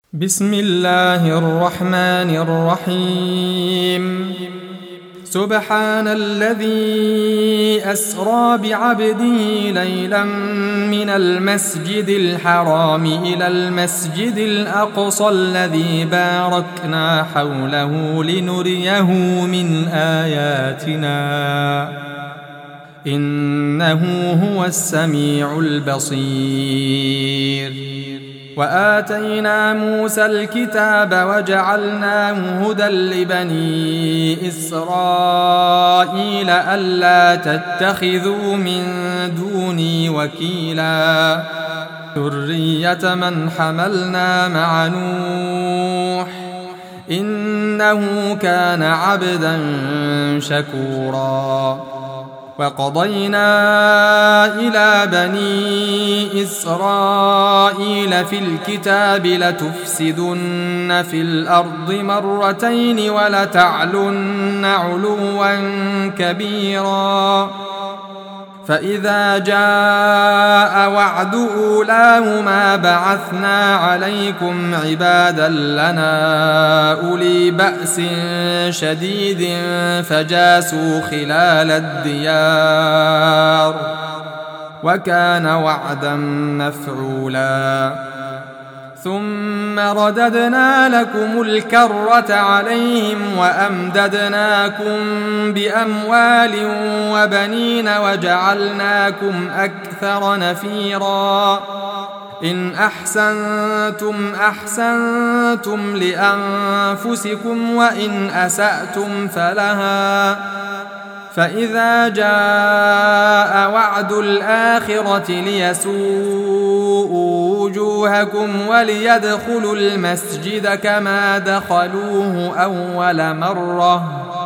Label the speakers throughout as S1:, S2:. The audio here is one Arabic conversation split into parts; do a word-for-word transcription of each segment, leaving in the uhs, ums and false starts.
S1: بسم الله الرحمن الرحيم. سبحان الذي أسرى بعبده ليلا من المسجد الحرام إلى المسجد الأقصى الذي باركنا حوله لنريه من آياتنا إنه هو السميع البصير. وآتينا موسى الكتاب وجعلناه هدى لبني إسرائيل ألا تتخذوا من دوني وكيلا ذرية من حملنا مع نوح إنه كان عبدا شكورا. وقضينا إلى بني إسرائيل في الكتاب لتفسدن في الأرض مرتين ولتعلن علوا كبيرا. فإذا جاء وعد أولاهما بعثنا عليكم عبادا لنا أولي بأس شديد فجاسوا خلال الديار وكان وعدا مفعولا. ثم رددنا لكم الكرة عليهم وأمددناكم بأموال وبنين وجعلناكم أكثر نفيرا. إن أحسنتم أحسنتم لأنفسكم وإن أسأتم فلها. فإذا جاء وعد الآخرة ليسوءوا وجوهكم وليدخلوا المسجد كما دخلوه أول مرة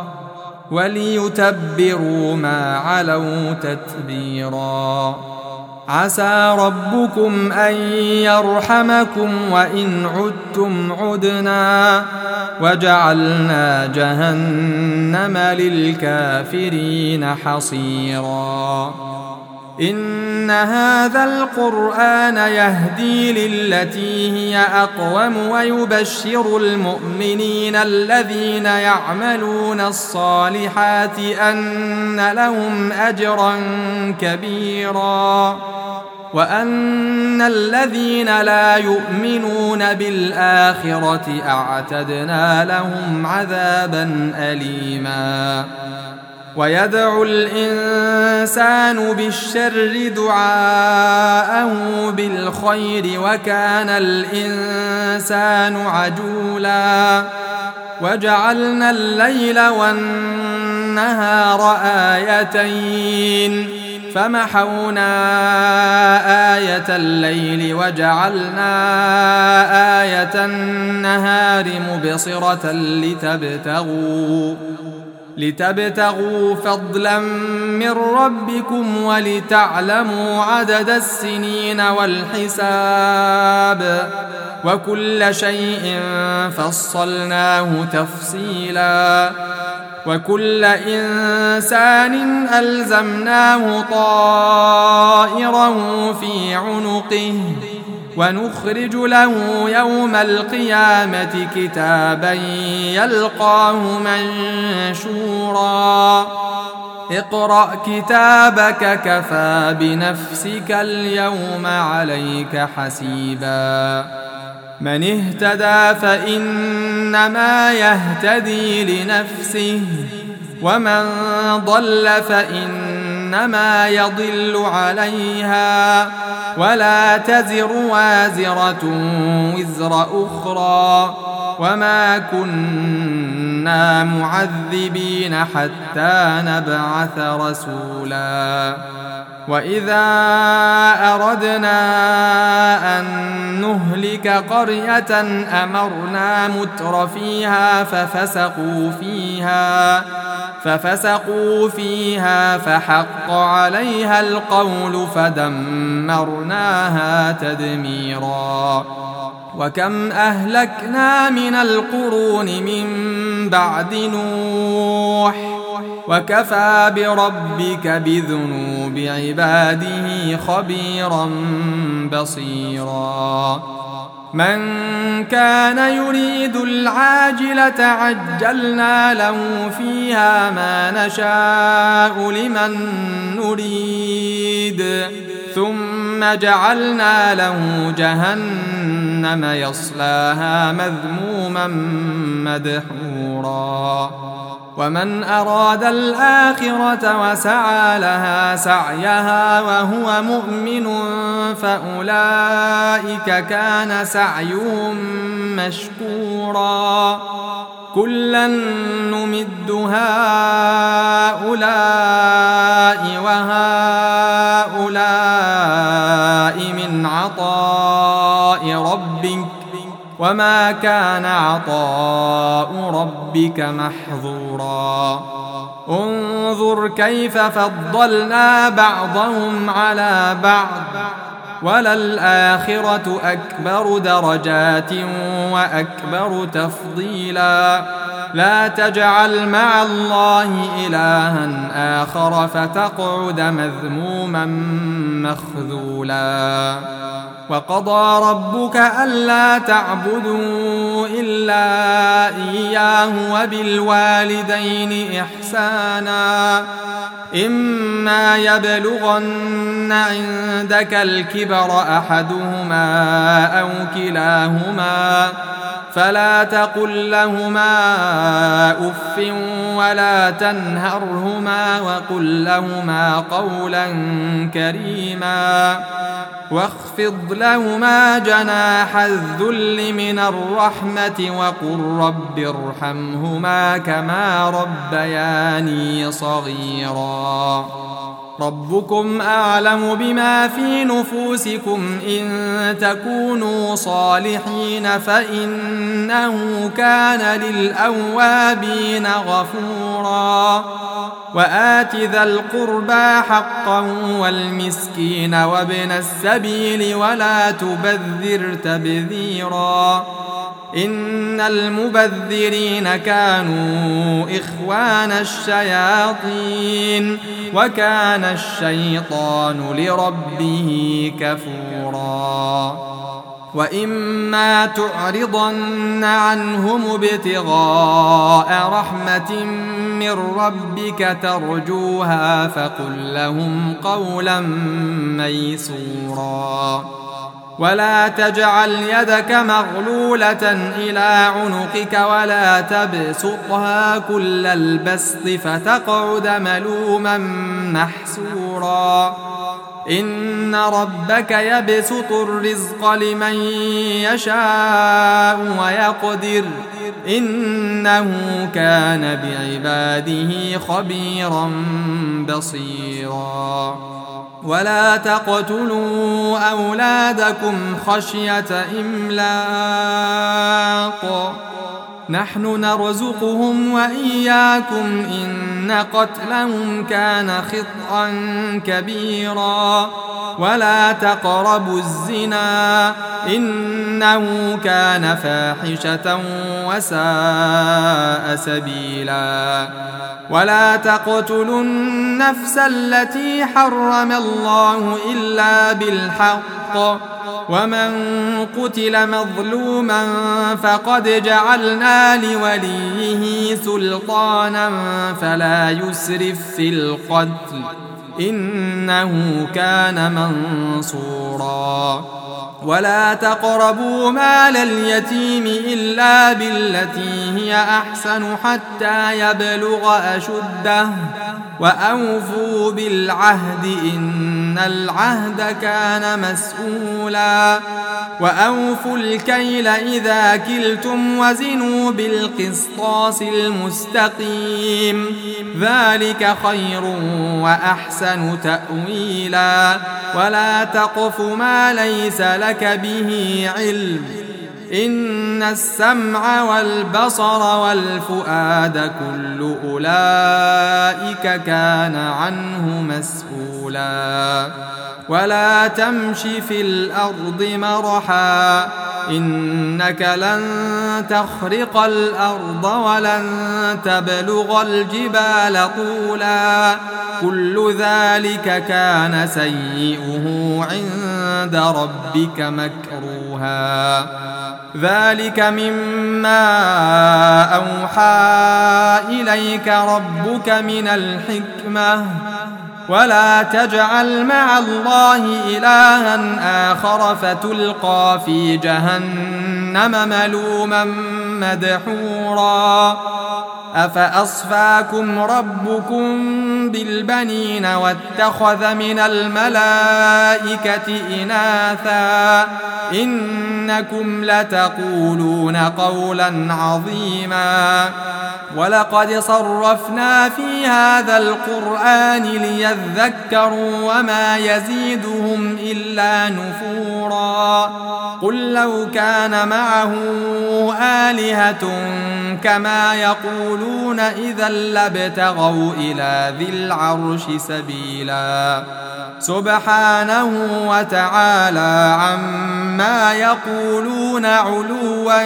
S1: وليتبروا ما علوا تتبيرا. عسى ربكم أن يرحمكم وإن عدتم عدنا وجعلنا جهنم للكافرين حصيرا. إن هذا القرآن يهدي للتي هي أقوم ويبشر المؤمنين الذين يعملون الصالحات أن لهم أجرا كبيرا وأن الذين لا يؤمنون بالآخرة أعتدنا لهم عذابا أليما. ويدعو الإنسان بالشر دعاءه بالخير وكان الإنسان عجولا. وجعلنا الليل والنهار آيتين فمحونا آية الليل وجعلنا آية النهار مبصرة لتبتغوا لتبتغوا فضلا من ربكم ولتعلموا عدد السنين والحساب وكل شيء فصلناه تفصيلا. وكل إنسان ألزمناه طائره في عنقه ونخرج له يوم القيامة كتابا يلقاه منشورا. اقرأ كتابك كفى بنفسك اليوم عليك حسيبا. من اهتدى فإنما يهتدي لنفسه ومن ضل فإنما يضل عليها ولا تزر وازرة وزر أخرى وما كنا معذبين حتى نبعث رسولا. وإذا أردنا أن نهلك قرية أمرنا متر فيها ففسقوا فيها ففسقوا فيها فحق عليها القول فدمرناها تدميرا. وكم أهلكنا من القرون من بعد نوح وكفى بربك بذنوب عباده خبيرا بصيرا. من كان يريد العاجلة عجلنا له فيها ما نشاء لمن نريد ثم جعلنا له جهنم يصلاها مذموما مدحورا ومن أراد الآخرة وسعى لها سعيها وهو مؤمن فأولئك كان سعيهم مشكورا كلا نمد هؤلاء وهؤلاء من عطاء ربك وما كان عطاء ربك محظورا انظر كيف فضلنا بعضهم على بعض وللآخرة أكبر درجات وأكبر تفضيلا لا تجعل مع الله إلها آخر فتقعد مذموما مخذولا وقضى ربك ألا تعبدوا إلا إياه وبالوالدين إحسانا إما يبلغن عندك الكبر أحدهما أو كلاهما فلا تقل لهما أف ولا تنهرهما وقل لهما قولا كريما واخفض لهما جناح الذل من الرحمة وقل رب ارحمهما كما ربياني صغيرا ربكم أعلم بما في نفوسكم إن تكونوا صالحين فإنه كان للأوابين غفورا وآت ذا القربى حقه والمسكين وابن السبيل ولا تبذر تبذيرا إن المبذرين كانوا إخوان الشياطين وكان الشيطان لربه كفورا وإما تعرضن عنهم ابتغاء رحمة من ربك ترجوها فقل لهم قولا ميسورا ولا تجعل يدك مغلولة إلى عنقك ولا تبسطها كل البسط فتقعد ملوما محسورا إن ربك يبسط الرزق لمن يشاء ويقدر إنه كان بعباده خبيرا بصيرا ولا تقتلوا أولادكم خشية إملاق نحن نرزقهم وإياكم إن قتلهم كان خطأ كبيرا ولا تقربوا الزنا إنه كان فاحشة وساء سبيلا ولا تقتلوا النفس التي حرم الله إلا بالحق ومن قتل مظلوما فقد جعلنا لوليه سلطانا فلا يسرف في القتل إنه كان منصورا ولا تقربوا مال اليتيم إلا بالتي هي أحسن حتى يبلغ أشده وأوفوا بالعهد إن العهد كان مسؤولا وأوفوا الكيل إذا كلتم وزنوا بالقسطاس المستقيم ذلك خير وأحسن تأويلا ولا تقف ما ليس لك به علم إن السمع والبصر والفؤاد كل أولئك كان عنه مسؤولا ولا تمش في الأرض مرحا إنك لن تخرق الأرض ولن تبلغ الجبال طولا كل ذلك كان سيئه عند ربك مكروها ذلك مما أوحى إليك ربك من الحكمة ولا تجعل مع الله إلها آخر فتلقى في جهنم ملوما مدحورا أفأصفاكم ربكم بالبنين واتخذ من الملائكة إناثا إنكم لتقولون قولا عظيما ولقد صرفنا في هذا القرآن ليذكروا وما يزيدهم إلا نفورا قل لو كان معه آلهة كما يقولون إذا لابتغوا إلى ذي العرش سبيلا سبحانه وتعالى عما يقولون علوا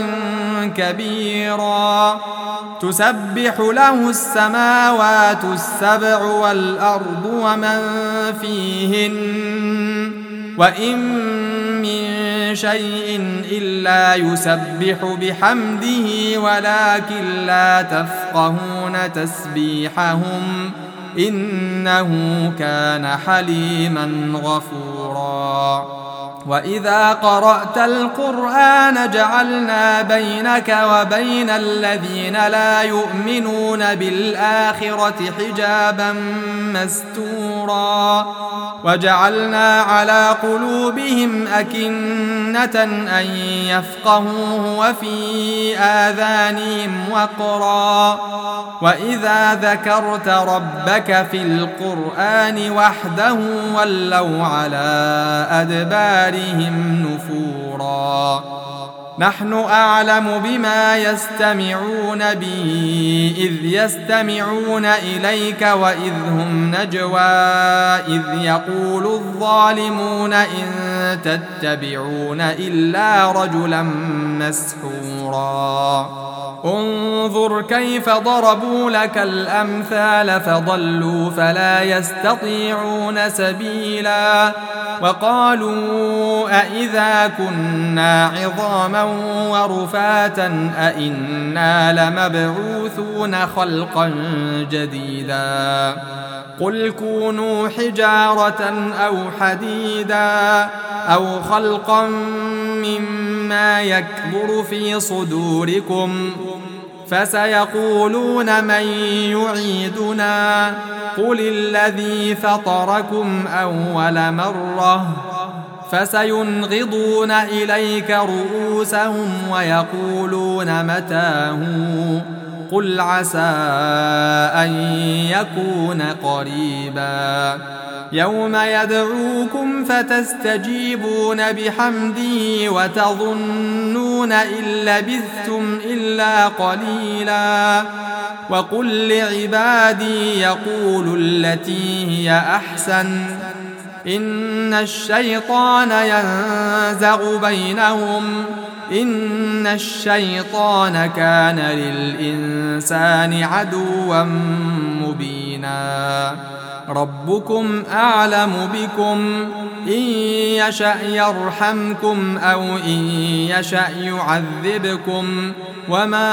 S1: كبيرا تسبح له السماوات السبع والأرض ومن فيهن وإن من شيء إلا يسبح بحمده ولكن لا تفقهون تسبيحهم إنه كان حليما غفورا وإذا قرأت القرآن جعلنا بينك وبين الذين لا يؤمنون بالآخرة حجابا مستورا وجعلنا على قلوبهم أكنة أن يفقهوه وفي آذانهم وقرا وإذا ذكرت ربك في القرآن وحده ولوا على أدبارهم نفورا نحن أعلم بما يستمعون به إذ يستمعون إليك وإذ هم نجوى إذ يقول الظالمون إن تتبعون إلا رجلا مسحورا انظر كيف ضربوا لك الأمثال فضلوا فلا يستطيعون سبيلا وقالوا أئذا كنا عظاما ورفاتا أئنا لمبعوثون خلقا جديدا قل كونوا حجارة أو حديدا أو خلقا مما يكبر في صدوركم فسيقولون من يعيدنا قل الذي فطركم أول مرة فسينغضون إليك رؤوسهم ويقولون متاه قل عسى أن يكون قريبا يوم يدعوكم فتستجيبون بحمده وتظنون إن لبثتم إلا قليلا وقل لعبادي يقولوا التي هي أحسن إن الشيطان ينزغ بينهم إن الشيطان كان للإنسان عدوا مبينا ربكم أعلم بكم إن يشأ يرحمكم أو إن يشأ يعذبكم وما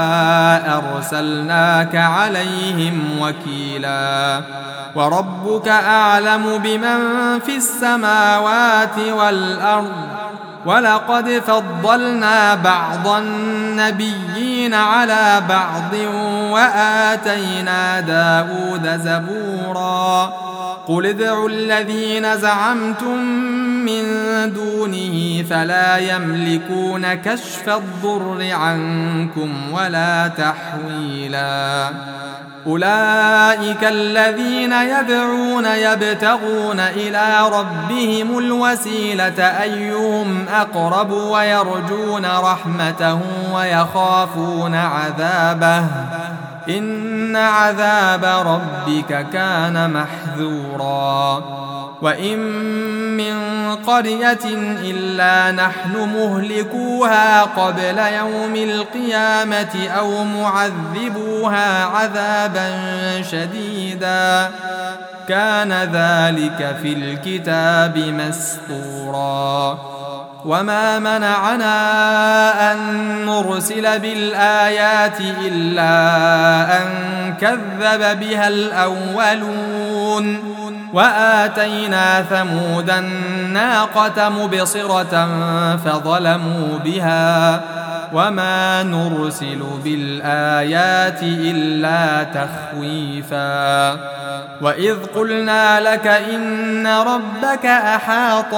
S1: أرسلناك عليهم وكيلا وربك أعلم بمن في السماوات والأرض ولقد فضلنا بعض النبيين على بعض وآتينا داود زبورا قل ادعوا الذين زعمتم من دونه فلا يملكون كشف الضر عنكم ولا تحويلا أولئك الذين يدعون يبتغون إلى ربهم الوسيلة أيهم أقرب ويرجون رحمته ويخافون عذابه إن عذاب ربك كان محذورا وإن من قرية إلا نحن مهلكوها قبل يوم القيامة أو معذبوها عذابا شديدا كان ذلك في الكتاب مسطورا وما منعنا أن نرسل بالآيات إلا أن كذب بها الأولون وآتينا ثمود الناقة مبصرة فظلموا بها وما نرسل بالآيات إلا تخويفا وإذ قلنا لك إن ربك أحاط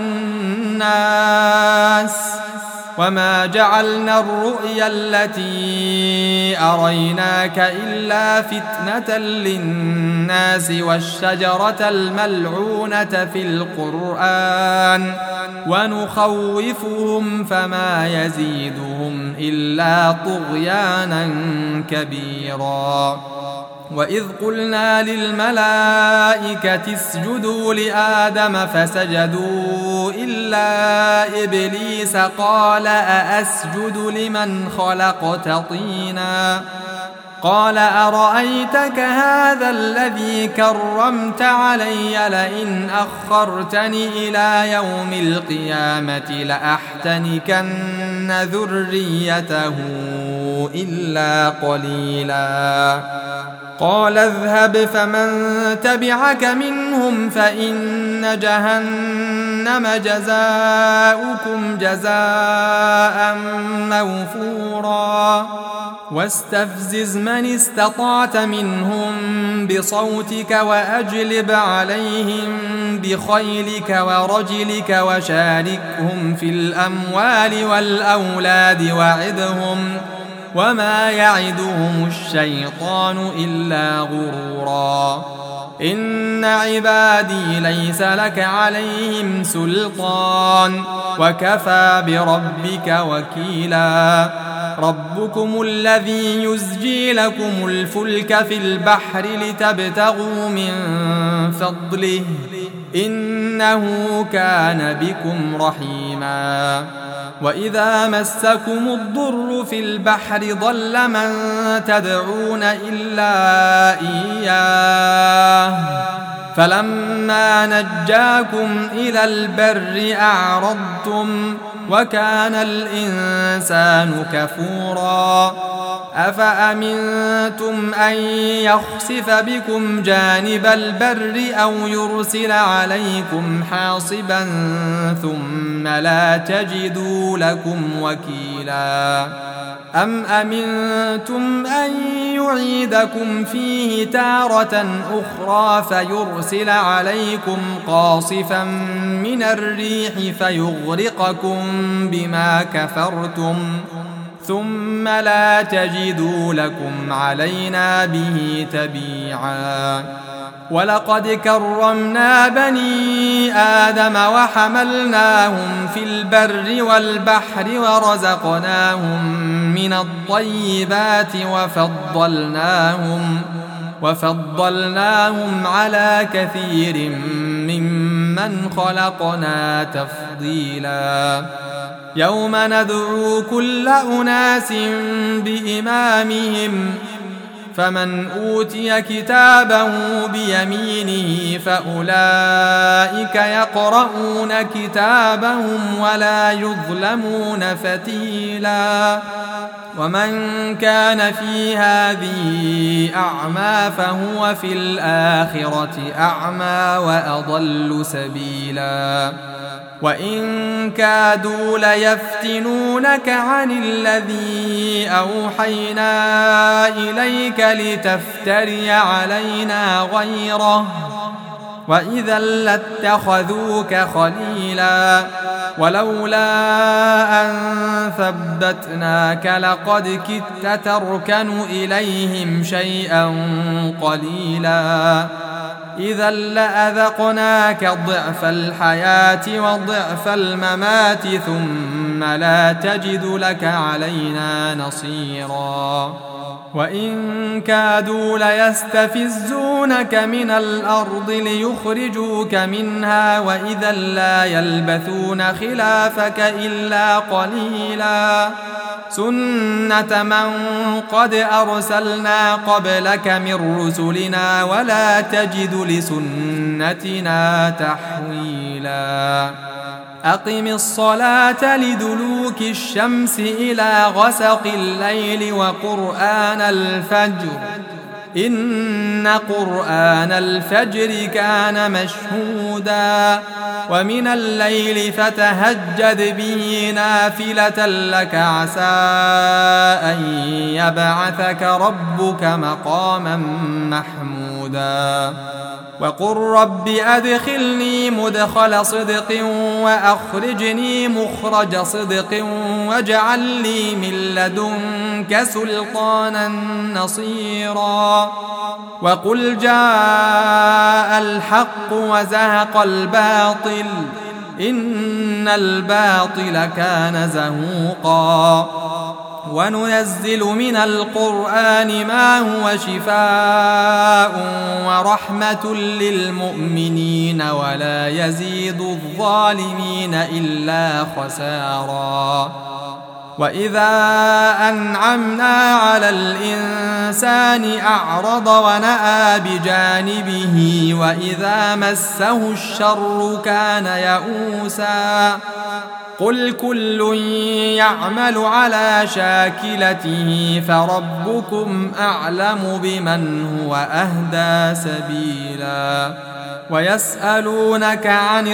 S1: بالناس وما جعلنا الرؤيا التي أريناك إلا فتنة للناس والشجرة الملعونة في القرآن ونخوفهم فما يزيدهم إلا طغيانا كبيرا وإذ قلنا للملائكة اسجدوا لآدم فسجدوا إلا إبليس قال أأسجد لمن خلقت طينا قال أرأيتك هذا الذي كرمت علي لئن أخرتني إلى يوم القيامة لأحتنكن ذريته إلا قليلا قال اذهب فمن تبعك منهم فإن جهنم جزاؤكم جزاء موفورا واستفزز من استطعت منهم بصوتك وأجلب عليهم بخيلك ورجلك وشاركهم في الأموال والأولاد وعدهم وما يعدهم الشيطان إلا غرورا إن عبادي ليس لك عليهم سلطان وكفى بربك وكيلا ربكم الذي يزجي لكم الفلك في البحر لتبتغوا من فضله إنه كان بكم رحيما وإذا مسكم الضر في البحر ضل من تدعون إلا إياه فلما نجاكم إلى البر أعرضتم وكان الإنسان كفورا أفأمنتم أن يخسف بكم جانب البر أو يرسل عليكم حاصبا ثم لا تجدوا لكم وكيلا أم أمنتم أن يعيدكم فيه تارة أخرى فيرسل عليكم قاصفا من الريح فيغرقكم بما كفرتم ثم لا تجدوا لكم علينا به تبيعا ولقد كرمنا بني آدم وحملناهم في البر والبحر ورزقناهم من الطيبات وفضلناهم وفضلناهم على كثير ممن خلقنا تفضيلا يوم ندعو كل أناس بإمامهم فمن أوتي كتابه بيمينه فأولئك يقرؤون كتابهم ولا يظلمون فتيلا ومن كان في هذه أعمى فهو في الآخرة أعمى وأضل سبيلا وإن كادوا ليفتنونك عن الذي أوحينا إليك لتفتري علينا غيره وإذا لاتخذوك خليلا ولولا أن ثبتناك لقد كدت تركن إليهم شيئا قليلا إذا لأذقناك ضعف الحياة وضعف الممات ثم لا تجد لك علينا نصيرا وإن كادوا ليستفزونك من الأرض ليخرجوك منها وإذا لا يلبثون خلافك إلا قليلا سنة من قد أرسلنا قبلك من رسلنا ولا تجد لسنتنا تحويلا أقم الصلاة لدلوك الشمس إلى غسق الليل وقرآن الفجر إن قرآن الفجر كان مشهودا ومن الليل فتهجد به نافلة لك عسى أن يبعثك ربك مقاما محمودا وقل رب أدخلني مدخل صدق وأخرجني مخرج صدق واجعل لي من لدنك سلطانا نصيرا وقل جاء الحق وزهق الباطل إن الباطل كان زهوقا وننزل من القرآن ما هو شفاء ورحمة للمؤمنين ولا يزيد الظالمين إلا خسارا وإذا أنعمنا على الإنسان أعرض ونأى بجانبه وإذا مسه الشر كان يئوسا قل كل يعمل على شاكلته فربكم أعلم بمن هو أهدى سبيلا ويسألونك عن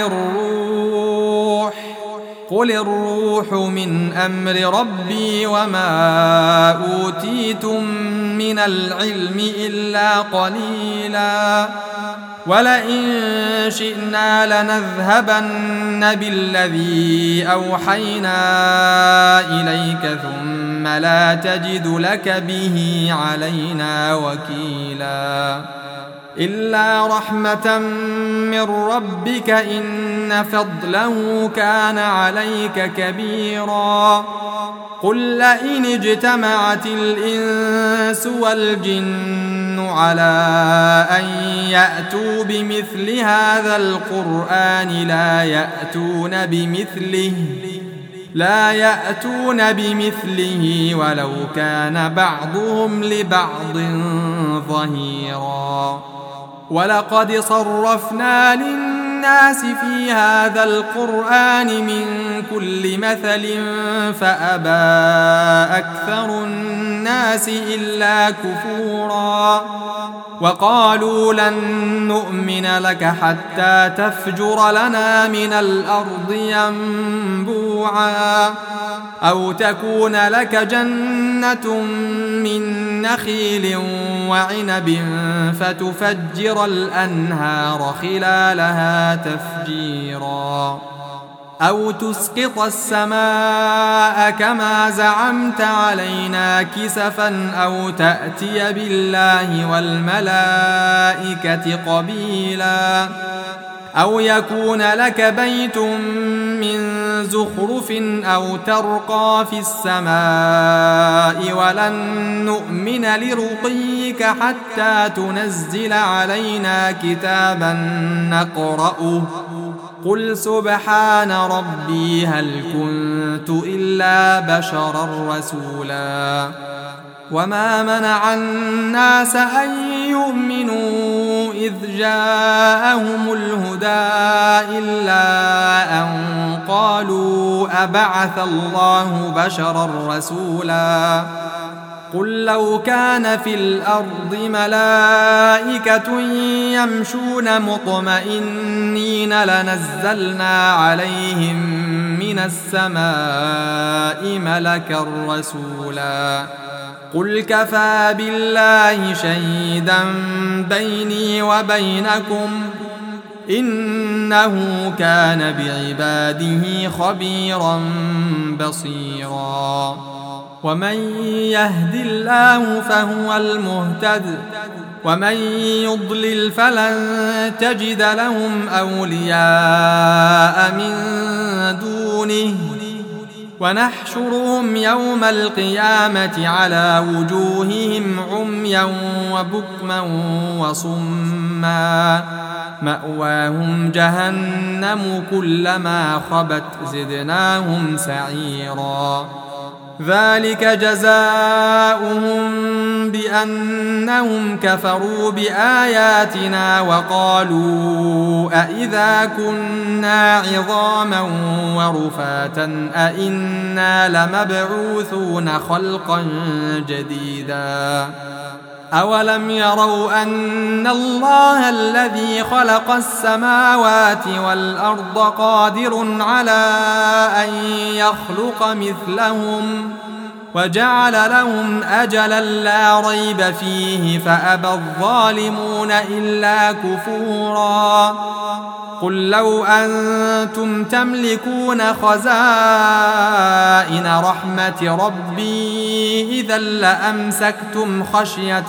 S1: الروح قل الروح من أمر ربي وما أوتيتم من العلم إلا قليلا ولئن شئنا لنذهبن بالذي أوحينا إليك ثم لا تجد لك به علينا وكيلا إلا رحمة من ربك إن فضله كان عليك كبيرا قل لئن اجتمعت الإنس والجن على أن يأتوا بمثل هذا القرآن لا يأتون بمثله لا يأتون بمثله ولو كان بعضهم لبعض ظهيرا ولقد صرفنا للناس في هذا القرآن من كل مثل فأبى أكثر الناس إلا كفورا وقالوا لن نؤمن لك حتى تفجر لنا من الأرض ينبوعا أو تكون لك جنة من نخيل وعنب فتفجر الأنهار خلالها تفجيرا أو تسقط السماء كما زعمت علينا كسفا أو تأتي بالله والملائكة قبيلا أو يكون لك بيت من زخرف أو ترقى في السماء ولن نؤمن لرقيك حتى تنزل علينا كتابا نقرأه قل سبحان ربي هل كنت إلا بشرا رسولا وما منع الناس أن يؤمنوا إذ جاءهم الهدى إلا أن قالوا أبعث الله بشرا رسولا قل لو كان في الأرض ملائكة يمشون مطمئنين لنزلنا عليهم من السماء ملكا رسولا قل كفى بالله شهيدا بيني وبينكم إنه كان بعباده خبيرا بصيرا ومن يهد الله فهو المهتد ومن يضلل فلن تجد لهم أولياء من دونه ونحشرهم يوم القيامة على وجوههم عميا وبكما وصما مأواهم جهنم كلما خبت زدناهم سعيرا ذلك جزاؤهم بأنهم كفروا بآياتنا وقالوا أإذا كنا عظاما ورفاتا أإنا لمبعوثون خلقا جديدا أولم يروا أن الله الذي خلق السماوات والأرض قادر على أن يخلق مثلهم وجعل لهم أجلا لا ريب فيه فأبى الظالمون إلا كفورا قل لو أنتم تملكون خزائن رحمة ربي إذا لأمسكتم خشية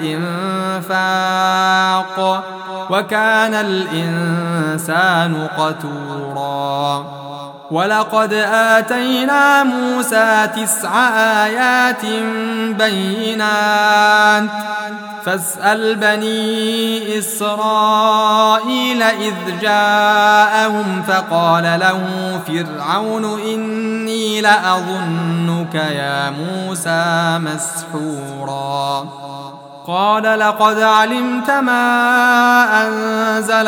S1: الإنفاق وكان الإنسان قتورا ولقد آتينا موسى تسع آيات بينات فاسأل بني إسرائيل إذ جاءهم فقال له فرعون إني لأظنك يا موسى مسحورا قال لقد علمت ما أنزل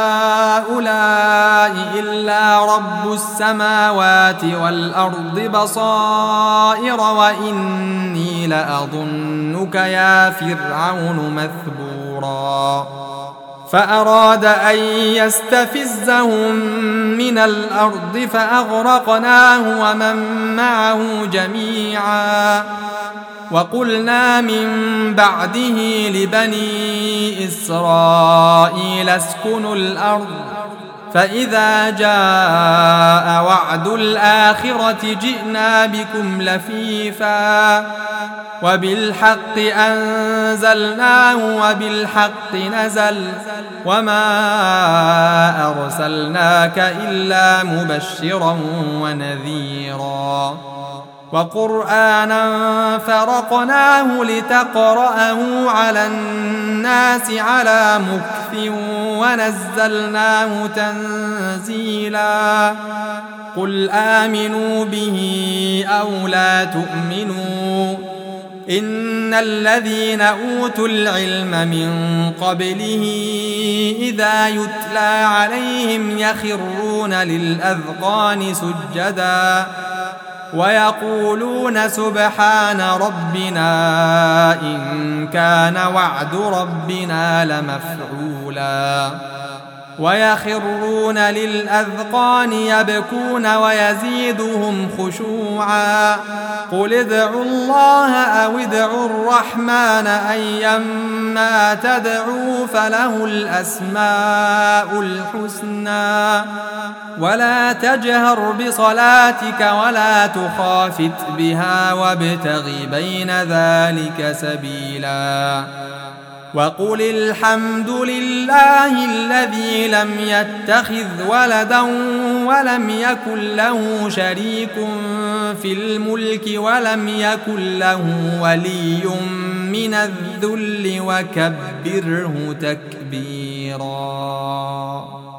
S1: هؤلاء إلا رب السماوات والأرض بصائر وإني لأظنك يا فرعون مثبورا فأراد أن يستفزهم من الأرض فأغرقناه ومن معه جميعا وقلنا من بعده لبني إسرائيل اسكنوا الأرض فإذا جاء وعد الآخرة جئنا بكم لفيفا وبالحق أنزلناه وبالحق نزل وما أرسلناك إلا مبشرا ونذيرا وقرآنا فرقناه لتقرأه على الناس على مكث ونزلناه تنزيلا قل آمنوا به أو لا تؤمنوا إن الذين أوتوا العلم من قبله إذا يتلى عليهم يخرون للأذقان سجدا ويقولون سبحان ربنا إن كان وعد ربنا لمفعولا ويخرون للأذقان يبكون ويزيدهم خشوعا قل ادعوا الله أو ادعوا الرحمن أيما تدعوا فله الأسماء الحسنى ولا تجهر بصلاتك ولا تخافت بها وابتغ بين ذلك سبيلا وقل الحمد لله الذي لم يتخذ ولدا ولم يكن له شريك في الملك ولم يكن له ولي من الذل وكبره تكبيرا.